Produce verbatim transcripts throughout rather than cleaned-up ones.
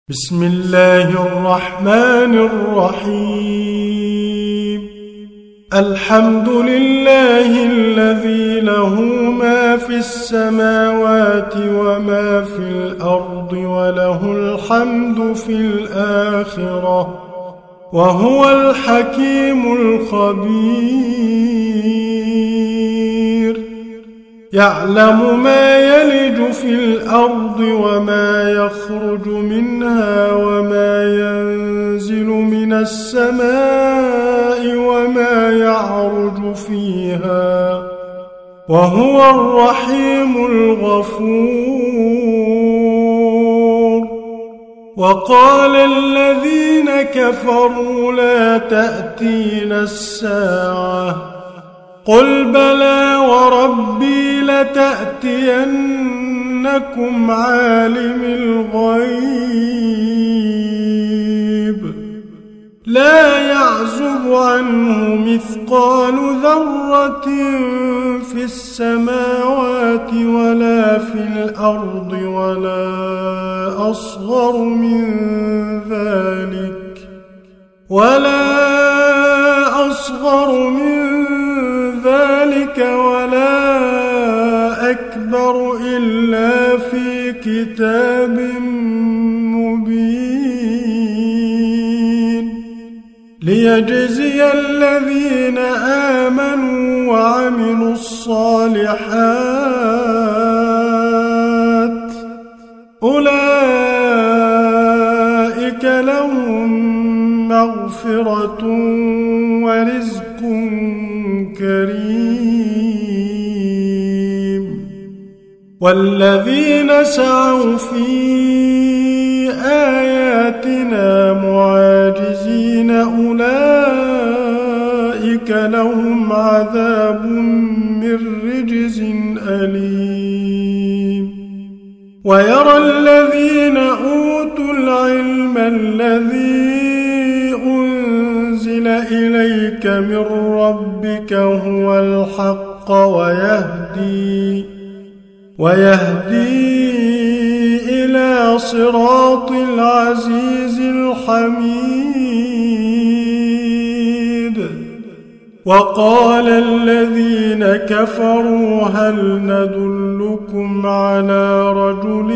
بسم الله الرحمن الرحيم. الحمد لله الذي له ما في السماوات وما في الأرض وله الحمد في الآخرة وهو الحكيم الخبير. يعلم ما يلج في الأرض وما يخرج منها وما ينزل من السماء وما يعرج فيها وهو الرحيم الغفور. وقال الذين كفروا لا تأتينا الساعة قل بلى وربي لتأتينكم عالم الغيب لا يعزب عنه مثقال ذرة في السماوات ولا في الأرض ولا أصغر من ذلك ولا أصغر من ذلك ولا أكبر إلا في كتاب مبين ليجزي الذين آمنوا وعملوا الصالحات أولئك لهم مغفرة ورزق كريم. والذين سعوا في آياتنا معاجزين أولئك لهم عذاب من رجز أليم. ويرى الذين أوتوا العلم الذي أنزل إليك من ربك هو الحق ويهدي ويهدي إلى صراط العزيز الحميد. وقال الذين كفروا هل ندلكم على رجل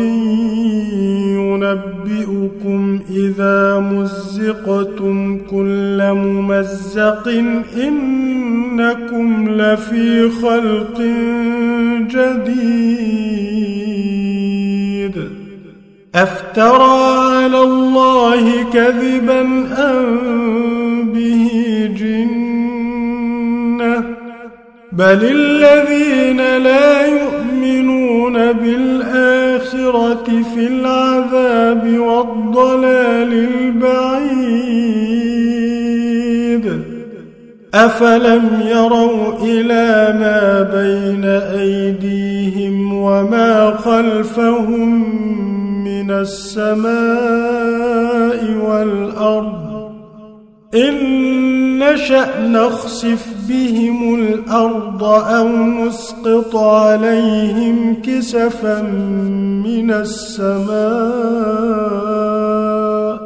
ينبئكم إذا مزقتم كل ممزق إنكم لفي خلق جديد. أفترى على الله كذبا أم به جنة بل الذين لا يؤمنون بالآخرة في العذاب والضلال البعيد. أفلم يروا إلى ما بين أيديهم وما خلفهم من السماء والأرض إن نشأ نخسف بهم الأرض أو نسقط عليهم كسفا من السماء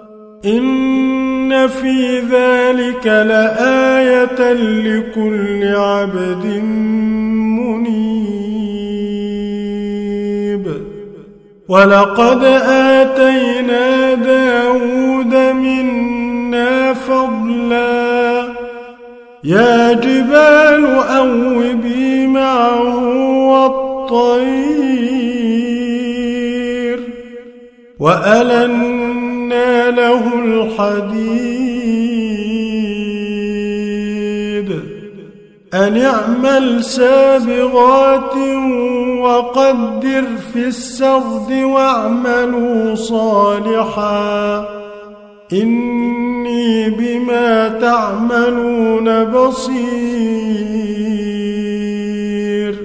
إن في ذلك لآية لكل عبد منيب. ولقد آتينا داود منا فضلا يا جبال أوبي معه والطير وألنا له الحديد أن اعمل سابغات وقدر في السرد واعملوا صالحا إني بما تعملون بصير.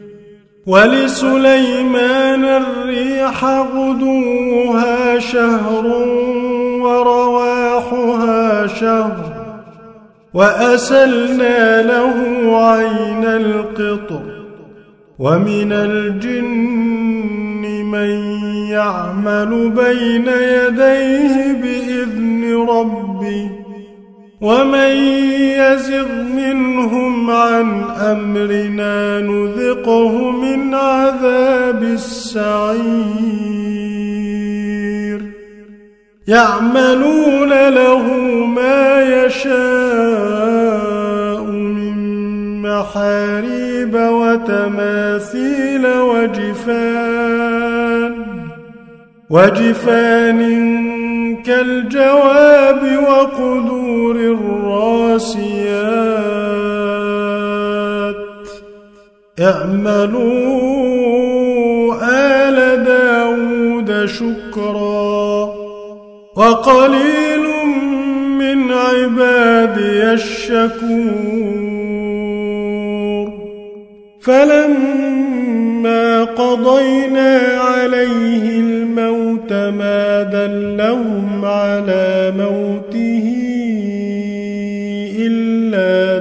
ولسليمان الريح غدوها شهر ورواحها شهر وأسلنا له عين القطر ومن الجن من يعمل بين يديه بإذن ربه ومن يزغ منهم عن أمرنا نذقه من عذاب السعير يعملون له ما يشاء من محاريب وتماثيل وجفان وجفان كالجواب وقدور الراسيات اعملوا آل داود شكرا وقليل من عبادي الشكور فلما قضينا عليه الموت ما دلهم على موته إلا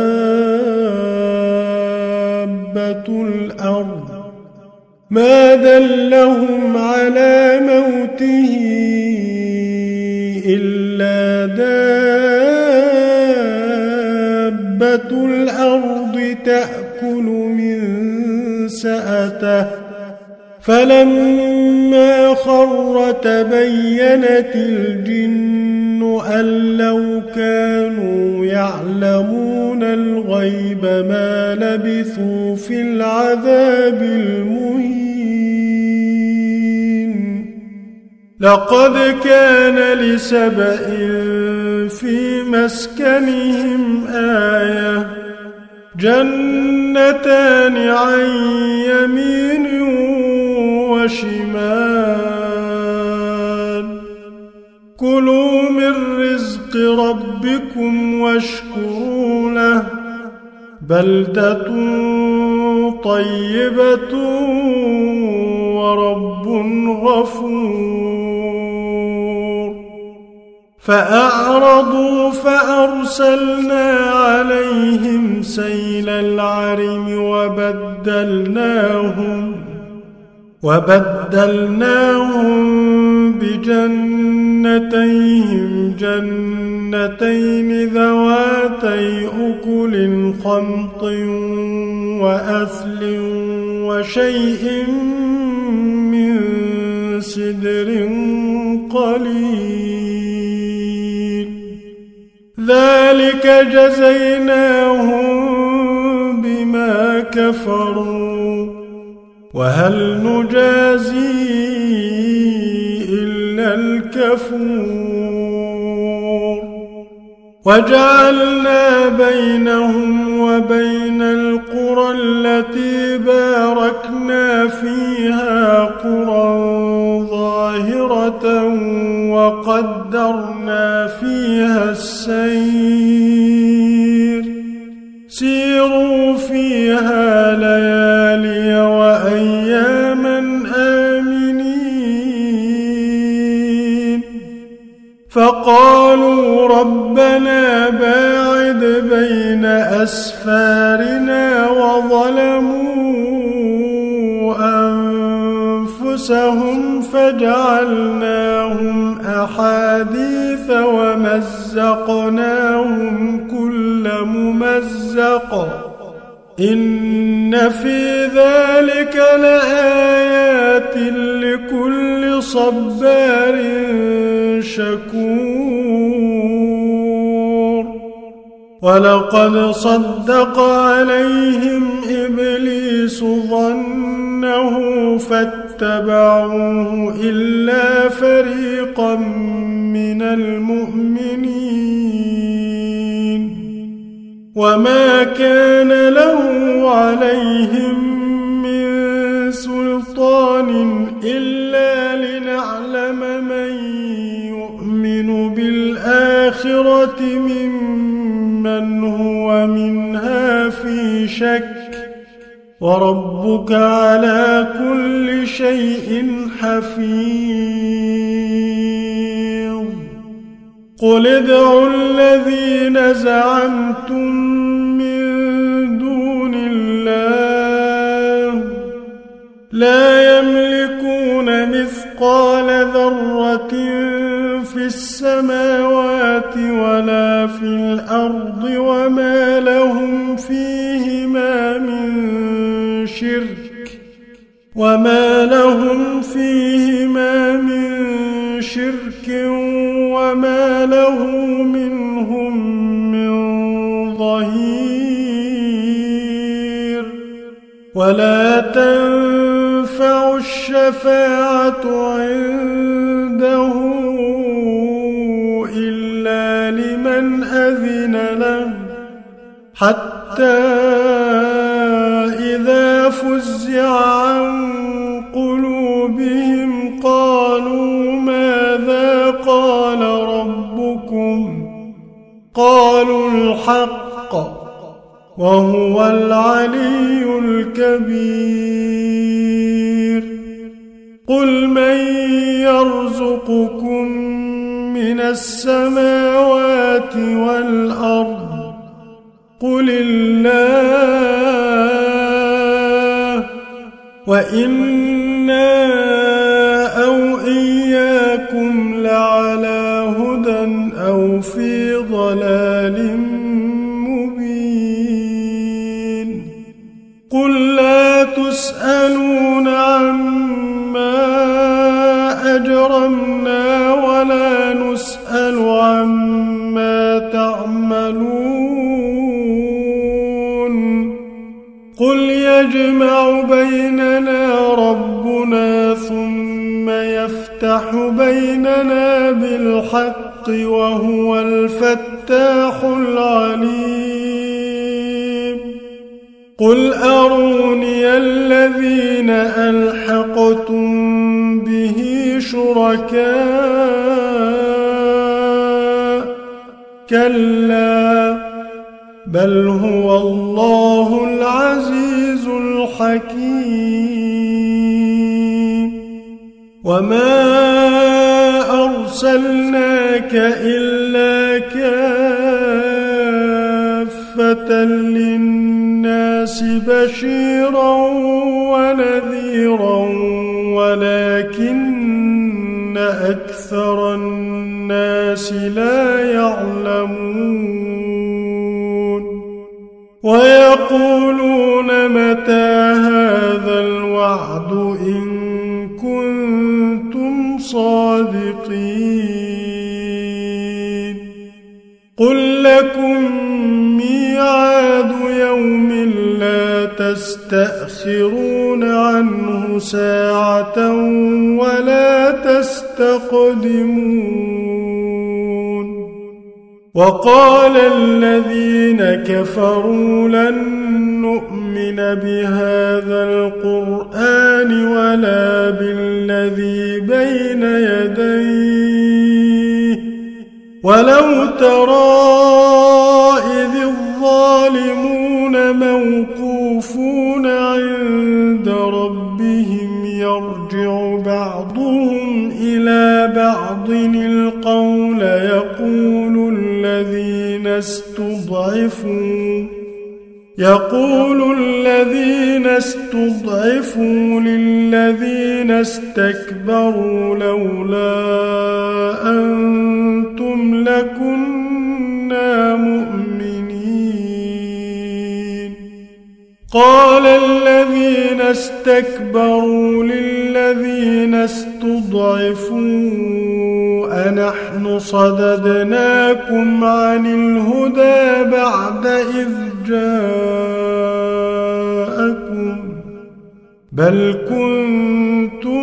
دابة الأرض ما دلهم على موته إلا دابة الأرض تأكل من سأته فلما خر تبينت الجن أن لو كانوا يعلمون الغيب ما لبثوا في العذاب المهين لقد كان لسبإ في مسكنهم آية جنتان عن يمين وشمال كلوا من رزق ربكم واشكروا له بلدة طيبة ورب غفور فأعرضوا فأرسلنا عليهم سيل العرم وبدلناهم وبدلناهم بجنتيهم جنتين ذواتي أكل خمط وأثل وشيء من سدر قليل ذلك جزيناهم بما كفروا وهل نجازي إلا الكفور وجعلنا بينهم وبين القرى التي باركنا فيها قرى ظاهرة وقدرنا فيها السير سيروا فيها ليالي وأياما آمنين فقالوا ربنا باعد بين أسفارنا وظلموا أنفسهم فجعلناهم أحاديث ومزقناهم كل ممزق إن في ذلك لآيات لكل صبار شكور ولقد صدق عليهم إبليس ظنه فاتبعوه إلا فريقا من المؤمنين وما كان له عليهم من سلطان إلا لنعلم من يؤمن بالآخرة ممن هو منها في شك وربك على كل شيء حفيظ قل ادعوا الذين زعمتم من دون الله لا يملكون مثقال ذرة في السماوات ولا في الأرض وما لهم فيهما من شرك وما لهم فيهما من شرك وما له منهم من ظهير ولا تنفع الشفاعة عنده إلا لمن أذن له حتى إذا فزع عن قلوبهم قالوا ماذا قال ربكم قالوا الحق وهو العلي الكبير قل من يرزقكم من السماوات والأرض قل الله وإنا أو إياكم لعلى هدى أو في ضلال مبين قل لا تسألون عما أجرمنا ولا نسأل عما تعملون قل يجمع بيننا ربنا ثم يفتح بيننا بالحق وهو الفتاح العليم قل أروني الذين ألحقتم به شركاء كلا بل هو الله العزيز الحكيم وما أرسلناك إلا كافة للناس بشيرا ونذيرا ولكن أكثر الناس لا يعلمون ويقولون متى هذا الوعد إن كنتم صادقين قل لكم ميعاد يوم لا تستأخرون عنه ساعة ولا تستقدمون وقال الذين كفروا لن نؤمن بهذا القرآن ولا بالذي بين يديه ولو ترى إذ الظالمون موقوفون عند ربهم يرجع بعضهم إلى بعض القول يقول الذين استضعفوا يقول الذين استضعفوا للذين استكبروا لولا أنتم لكنا مؤمنين قال الذين استكبروا للذين استضعفوا أنحن صددناكم عن الهدى بعد إذ جاءكم بل كنتم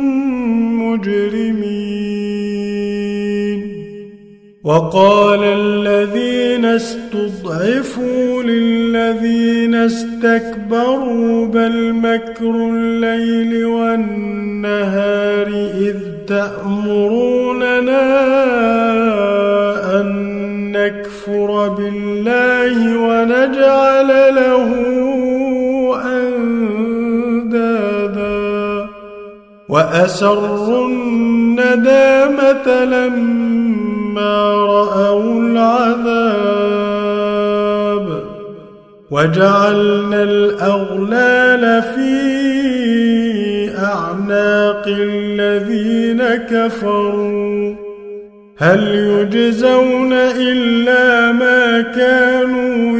مجرمين وقال الذين استضعفوا للذين استكبروا بل مكر الليل والنهار إذ تأمروننا أن نكفر بالله ونجعل له أندادا وأسروا الندامة لما رأوا العذاب وجعلنا الأغلال في أعناق الذين كفروا هل يجزون إلا ما كانوا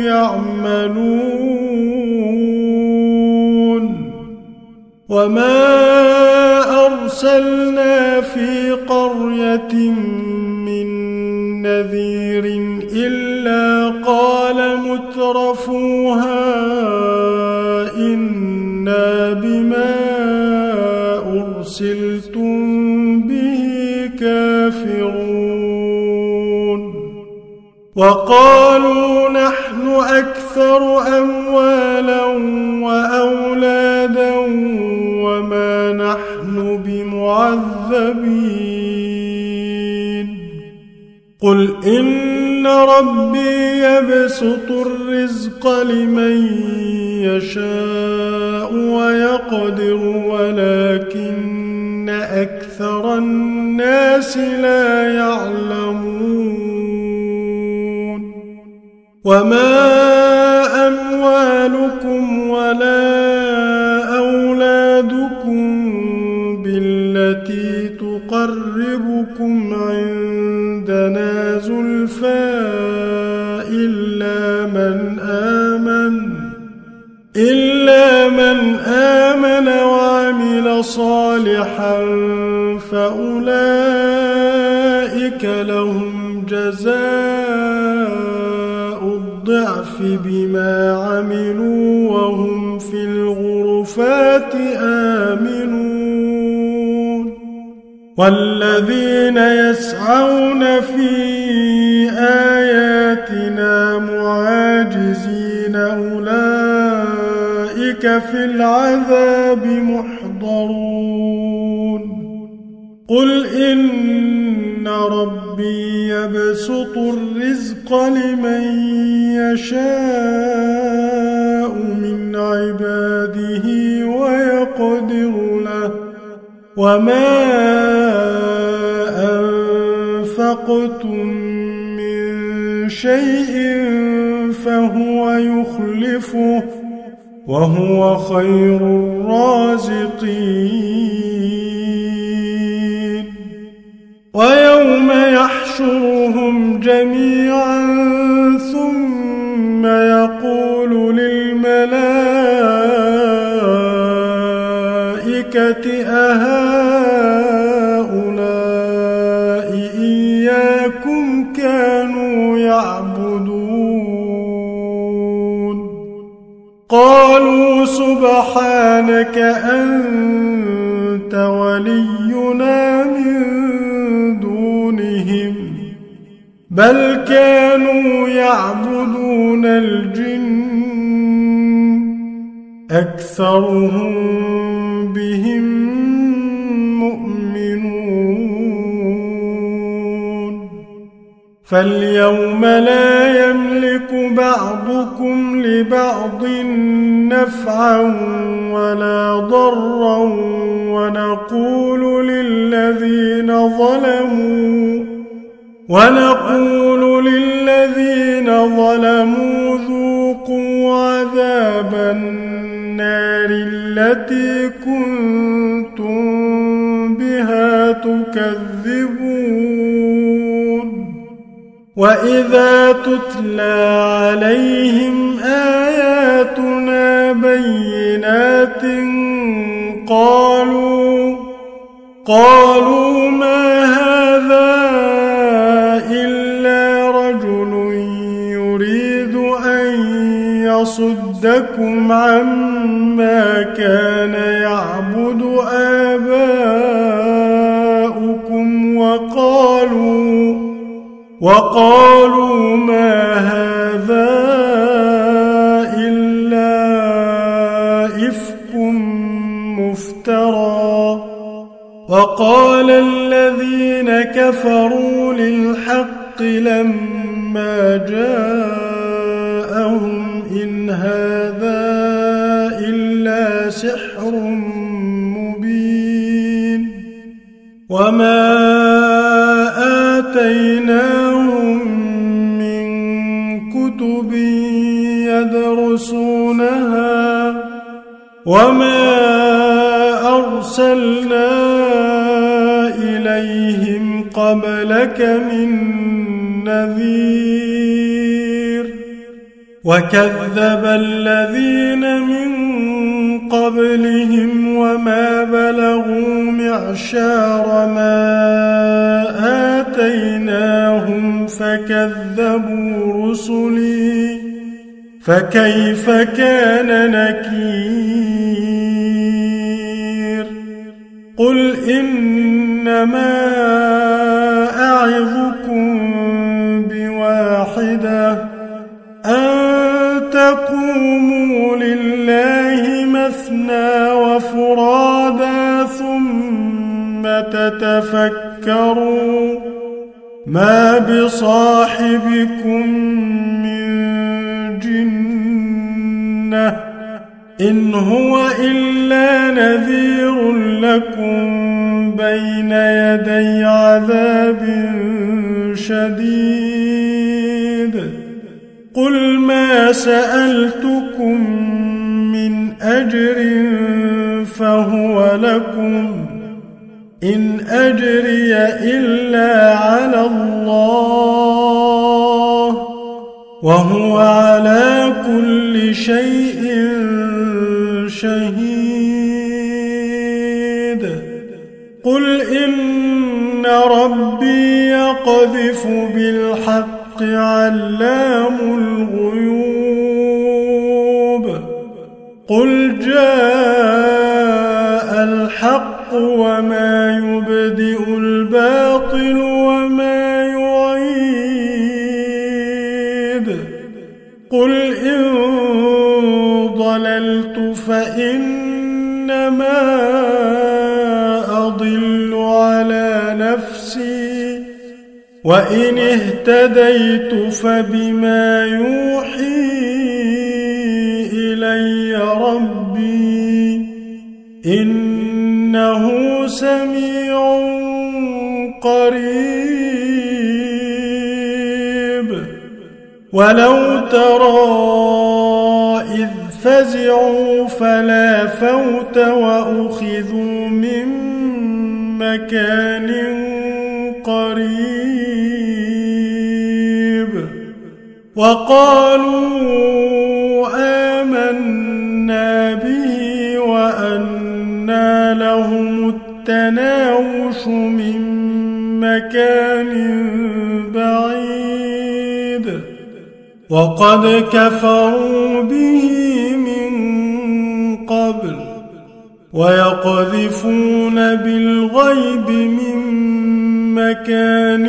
يعملون وما أرسلنا في قرية من نذير إلا قال مترفوها إنا بما أرسلتم به كافرون وقالوا نحن أكثر أموالا وأولادا وما نحن بمعذبين قل إن ربي يبسط الرزق لمن يشاء ويقدر ولكن أكثر الناس لا يعلمون وما أموالكم ولا أولادكم بالتي تقربكم عندنا زلفى إلا من آمن إلا من آمن وعمل صالحا فأولئك لهم جزاء الضعف بما عملوا وهم في الغرفات آمنون والذين يسعون في آياتنا معاجزين أولئك في العذاب محضرون قل إن ربي يبسط الرزق لمن يشاء من عباده ويقدر له وما أنفقتم من شيء فهو يخلفه وهو خير الرازقين ويوم يحشرهم جميعا ثم يقول للملائكة أهؤلاء إياكم كانوا يعبدون قالوا سبحانك أنت ولينا من دونهم بل كانوا يعبدون الجن أكثرهم بهم مؤمنون فاليوم لا يملك بعضكم لبعض نفعا ولا ضرا ونقول للذين ظلموا ونقول للذين ظلموا ذوقوا عذاب النار التي كنتم بها تكذبون وإذا تتلى عليهم آياتنا بينات قالوا قالوا ما هذا إلا رجل يريد أن يصدكم عما كان يعبد آباؤكم وقالوا وقالوا ما هذا إلا إفك مفترى وقال الذين كفروا للحق لما جاءهم إن هذا إلا سحر مبين وما آتيناهم من كتب يدرسونها وما أرسلنا إليهم إليهم قبلك من نذير وكذب الذين من قبلهم وما بلغوا معشار ما آتيناهم فكذبوا رسلي فكيف كان نكير قل إنما أعظكم بواحدة أن تقوموا لله مثنى وفرادا ثم تتفكروا ما بصاحبكم من جنة إن هو إلا نذير لكم بين يدي عذاب شديد قل ما سألتكم من أجر فهو لكم إن أجري إلا على الله وهو على كل شيء شهيد قل إن ربي يقذف بالحق علام الغيوب قل جاء الحق وما يبدئ الباطل وما يعيد قل إن ضللت فإنما أضل على نفسي وإن اهتديت فبما يوحي إلي ربي إنه سميع قريب ولو ترى إذ فزعوا فلا فوت وأخذوا من مكان قريب وقالوا آمنا به وأنى لهم التناوش من مكان بعيد وقد كفروا به من قبل ويقذفون بالغيب من مكان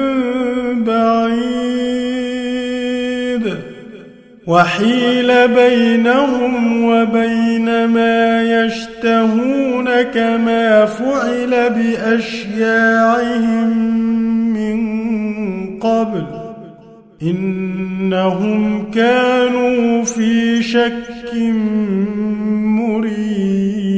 بعيد وحيل بينهم وبين ما يشتهون كما فعل بأشياعهم من قبل إنهم كانوا في شك مريب